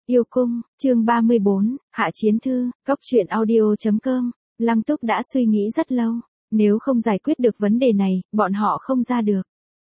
Yêu cung, chương 34, Hạ Chiến Thư, Cốc truyện audio.com. Lăng Túc đã suy nghĩ rất lâu, nếu không giải quyết được vấn đề này, bọn họ không ra được.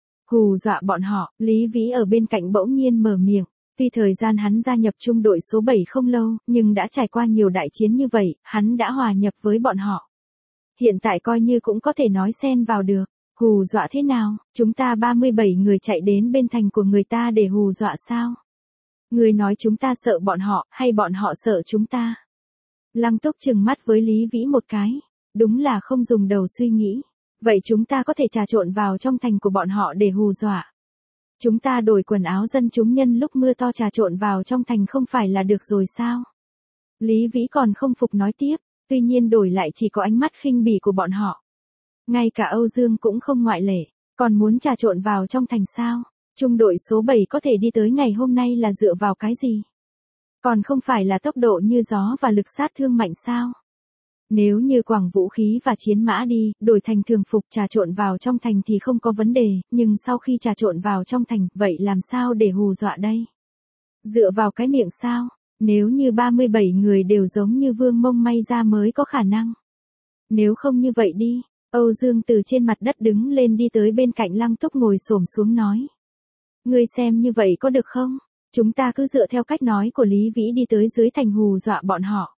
Hù dọa bọn họ, Lý Vĩ ở bên cạnh bỗng nhiên mở miệng. Tuy thời gian hắn gia nhập trung đội số 7 không lâu, nhưng đã trải qua nhiều đại chiến như vậy, hắn đã hòa nhập với bọn họ. Hiện tại coi như cũng có thể nói xen vào được. Hù dọa thế nào, chúng ta 37 người chạy đến bên thành của người ta để hù dọa sao? Người nói chúng ta sợ bọn họ, hay bọn họ sợ chúng ta? Lăng Túc trừng mắt với Lý Vĩ một cái. Đúng là không dùng đầu suy nghĩ. Vậy chúng ta có thể trà trộn vào trong thành của bọn họ để hù dọa. Chúng ta đổi quần áo dân chúng nhân lúc mưa to trà trộn vào trong thành không phải là được rồi sao? Lý Vĩ còn không phục nói tiếp, tuy nhiên đổi lại chỉ có ánh mắt khinh bỉ của bọn họ. Ngay cả Âu Dương cũng không ngoại lệ, còn muốn trà trộn vào trong thành sao? Trung đội số 7 có thể đi tới ngày hôm nay là dựa vào cái gì? Còn không phải là tốc độ như gió và lực sát thương mạnh sao? Nếu như quẳng vũ khí và chiến mã đi, đổi thành thường phục trà trộn vào trong thành thì không có vấn đề, nhưng sau khi trà trộn vào trong thành, vậy làm sao để hù dọa đây? Dựa vào cái miệng sao? Nếu như 37 người đều giống như Vương Mông may ra mới có khả năng. Nếu không như vậy đi, Âu Dương từ trên mặt đất đứng lên đi tới bên cạnh Lăng Túc ngồi xổm xuống nói. Ngươi xem như vậy có được không? Chúng ta cứ dựa theo cách nói của Lý Vĩ đi tới dưới thành hù dọa bọn họ.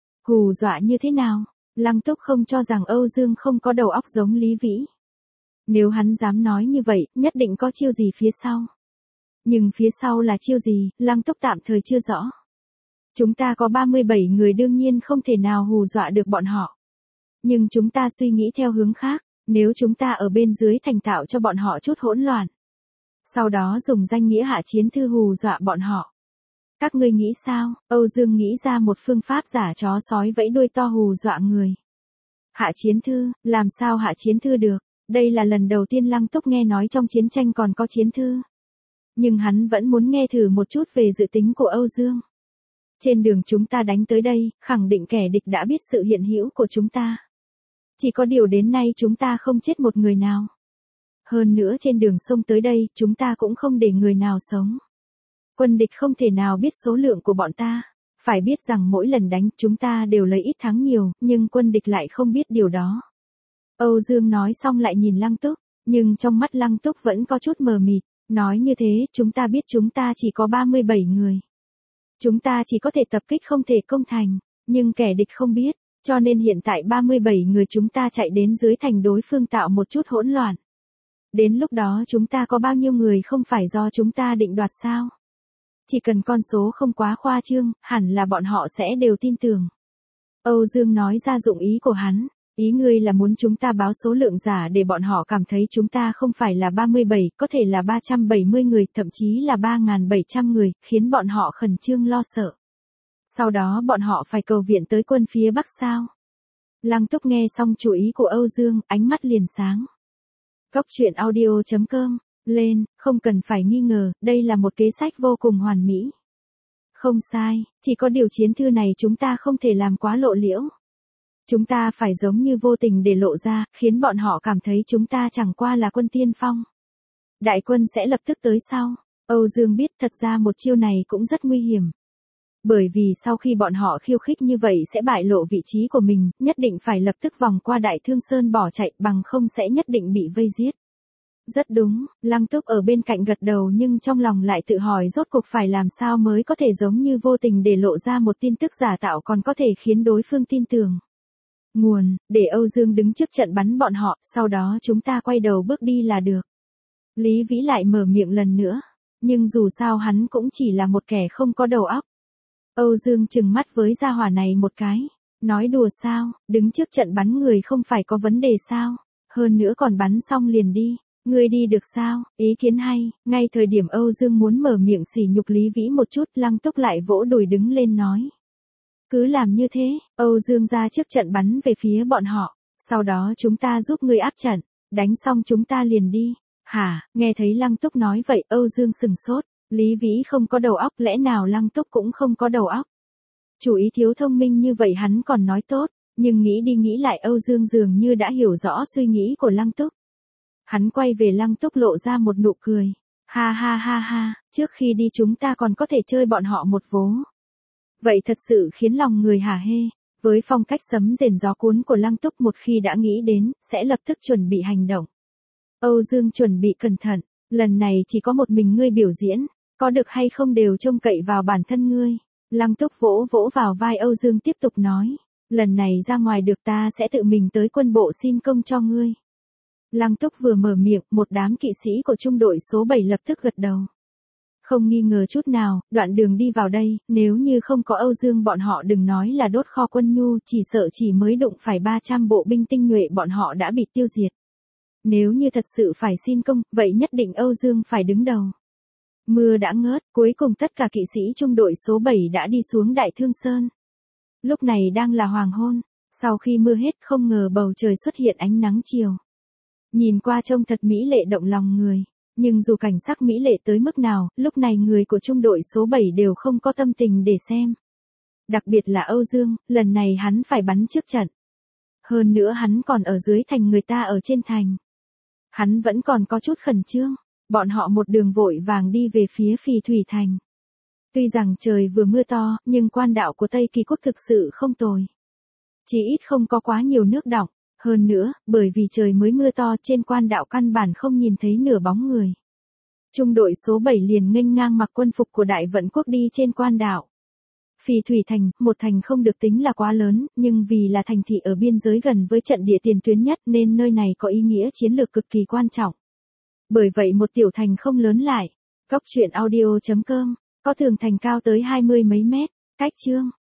Hù dọa như thế nào? Lăng Túc không cho rằng Âu Dương không có đầu óc giống Lý Vĩ. Nếu hắn dám nói như vậy, nhất định có chiêu gì phía sau. Nhưng phía sau là chiêu gì, Lăng Túc tạm thời chưa rõ. Chúng ta có 37 người đương nhiên không thể nào hù dọa được bọn họ. Nhưng chúng ta suy nghĩ theo hướng khác, nếu chúng ta ở bên dưới thành tạo cho bọn họ chút hỗn loạn. Sau đó dùng danh nghĩa Hạ Chiến Thư hù dọa bọn họ. Các ngươi nghĩ sao? Âu Dương nghĩ ra một phương pháp giả chó sói vẫy đuôi to hù dọa người. Hạ Chiến Thư, làm sao Hạ Chiến Thư được? Đây là lần đầu tiên Lăng Túc nghe nói trong chiến tranh còn có chiến thư. Nhưng hắn vẫn muốn nghe thử một chút về dự tính của Âu Dương. Trên đường chúng ta đánh tới đây, khẳng định kẻ địch đã biết sự hiện hữu của chúng ta. Chỉ có điều đến nay chúng ta không chết một người nào. Hơn nữa trên đường sông tới đây, chúng ta cũng không để người nào sống. Quân địch không thể nào biết số lượng của bọn ta. Phải biết rằng mỗi lần đánh chúng ta đều lấy ít thắng nhiều, nhưng quân địch lại không biết điều đó. Âu Dương nói xong lại nhìn Lăng Túc, nhưng trong mắt Lăng Túc vẫn có chút mờ mịt. Nói như thế, chúng ta biết chúng ta chỉ có 37 người. Chúng ta chỉ có thể tập kích không thể công thành, nhưng kẻ địch không biết, cho nên hiện tại 37 người chúng ta chạy đến dưới thành đối phương tạo một chút hỗn loạn. Đến lúc đó chúng ta có bao nhiêu người không phải do chúng ta định đoạt sao? Chỉ cần con số không quá khoa trương, hẳn là bọn họ sẽ đều tin tưởng. Âu Dương nói ra dụng ý của hắn. Ý ngươi là muốn chúng ta báo số lượng giả để bọn họ cảm thấy chúng ta không phải là 37, có thể là 370 người, thậm chí là 3.700 người, khiến bọn họ khẩn trương lo sợ. Sau đó bọn họ phải cầu viện tới quân phía Bắc sao? Lăng Túc nghe xong chủ ý của Âu Dương, ánh mắt liền sáng. Cốc truyện audio.com, lên, không cần phải nghi ngờ, đây là một kế sách vô cùng hoàn mỹ. Không sai, chỉ có điều chiến thư này chúng ta không thể làm quá lộ liễu. Chúng ta phải giống như vô tình để lộ ra, khiến bọn họ cảm thấy chúng ta chẳng qua là quân tiên phong. Đại quân sẽ lập tức tới sau. Âu Dương biết thật ra một chiêu này cũng rất nguy hiểm. Bởi vì sau khi bọn họ khiêu khích như vậy sẽ bại lộ vị trí của mình, nhất định phải lập tức vòng qua Đại Thương Sơn bỏ chạy, bằng không sẽ nhất định bị vây giết. Rất đúng, Lăng Túc ở bên cạnh gật đầu nhưng trong lòng lại tự hỏi rốt cuộc phải làm sao mới có thể giống như vô tình để lộ ra một tin tức giả tạo còn có thể khiến đối phương tin tưởng. Nguồn, để Âu Dương đứng trước trận bắn bọn họ, sau đó chúng ta quay đầu bước đi là được. Lý Vĩ lại mở miệng lần nữa, nhưng dù sao hắn cũng chỉ là một kẻ không có đầu óc. Âu Dương trừng mắt với gia hỏa này một cái, nói đùa sao, đứng trước trận bắn người không phải có vấn đề sao, hơn nữa còn bắn xong liền đi, ngươi đi được sao, ý kiến hay, ngay thời điểm Âu Dương muốn mở miệng sỉ nhục Lý Vĩ một chút, Lăng Túc lại vỗ đùi đứng lên nói. Cứ làm như thế, Âu Dương ra trước trận bắn về phía bọn họ, sau đó chúng ta giúp ngươi áp trận, đánh xong chúng ta liền đi. Hả, nghe thấy Lăng Túc nói vậy Âu Dương sừng sốt, Lý Vĩ không có đầu óc, lẽ nào Lăng Túc cũng không có đầu óc. Chủ ý thiếu thông minh như vậy hắn còn nói tốt, nhưng nghĩ đi nghĩ lại Âu Dương dường như đã hiểu rõ suy nghĩ của Lăng Túc. Hắn quay về Lăng Túc lộ ra một nụ cười. Ha ha ha ha, trước khi đi chúng ta còn có thể chơi bọn họ một vố. Vậy thật sự khiến lòng người hả hê. Với phong cách sấm rền gió cuốn của Lăng Túc, một khi đã nghĩ đến, sẽ lập tức chuẩn bị hành động. Âu Dương chuẩn bị cẩn thận, lần này chỉ có một mình ngươi biểu diễn, có được hay không đều trông cậy vào bản thân ngươi. Lăng Túc vỗ vỗ vào vai Âu Dương tiếp tục nói, lần này ra ngoài được ta sẽ tự mình tới quân bộ xin công cho ngươi. Lăng Túc vừa mở miệng, một đám kỵ sĩ của trung đội số 7 lập tức gật đầu. Không nghi ngờ chút nào, đoạn đường đi vào đây, nếu như không có Âu Dương bọn họ đừng nói là đốt kho quân nhu, chỉ sợ chỉ mới đụng phải 300 bộ binh tinh nhuệ bọn họ đã bị tiêu diệt. Nếu như thật sự phải xin công, vậy nhất định Âu Dương phải đứng đầu. Mưa đã ngớt, cuối cùng tất cả kỵ sĩ trung đội số 7 đã đi xuống Đại Thương Sơn. Lúc này đang là hoàng hôn, sau khi mưa hết không ngờ bầu trời xuất hiện ánh nắng chiều. Nhìn qua trông thật mỹ lệ động lòng người, nhưng dù cảnh sắc mỹ lệ tới mức nào, lúc này người của trung đội số 7 đều không có tâm tình để xem. Đặc biệt là Âu Dương, lần này hắn phải bắn trước trận. Hơn nữa hắn còn ở dưới thành, người ta ở trên thành. Hắn vẫn còn có chút khẩn trương, bọn họ một đường vội vàng đi về phía Phì Thủy Thành. Tuy rằng trời vừa mưa to, nhưng quan đạo của Tây Kỳ Quốc thực sự không tồi. Chỉ ít không có quá nhiều nước đọng, hơn nữa, bởi vì trời mới mưa to trên quan đạo căn bản không nhìn thấy nửa bóng người. Trung đội số 7 liền nghênh ngang mặc quân phục của Đại Vận Quốc đi trên quan đạo. Phì Thủy Thành, một thành không được tính là quá lớn, nhưng vì là thành thị ở biên giới gần với trận địa tiền tuyến nhất nên nơi này có ý nghĩa chiến lược cực kỳ quan trọng. Bởi vậy một tiểu thành không lớn lại. Góc truyện audio.com, có tường thành cao tới 20 mấy mét, cách chương.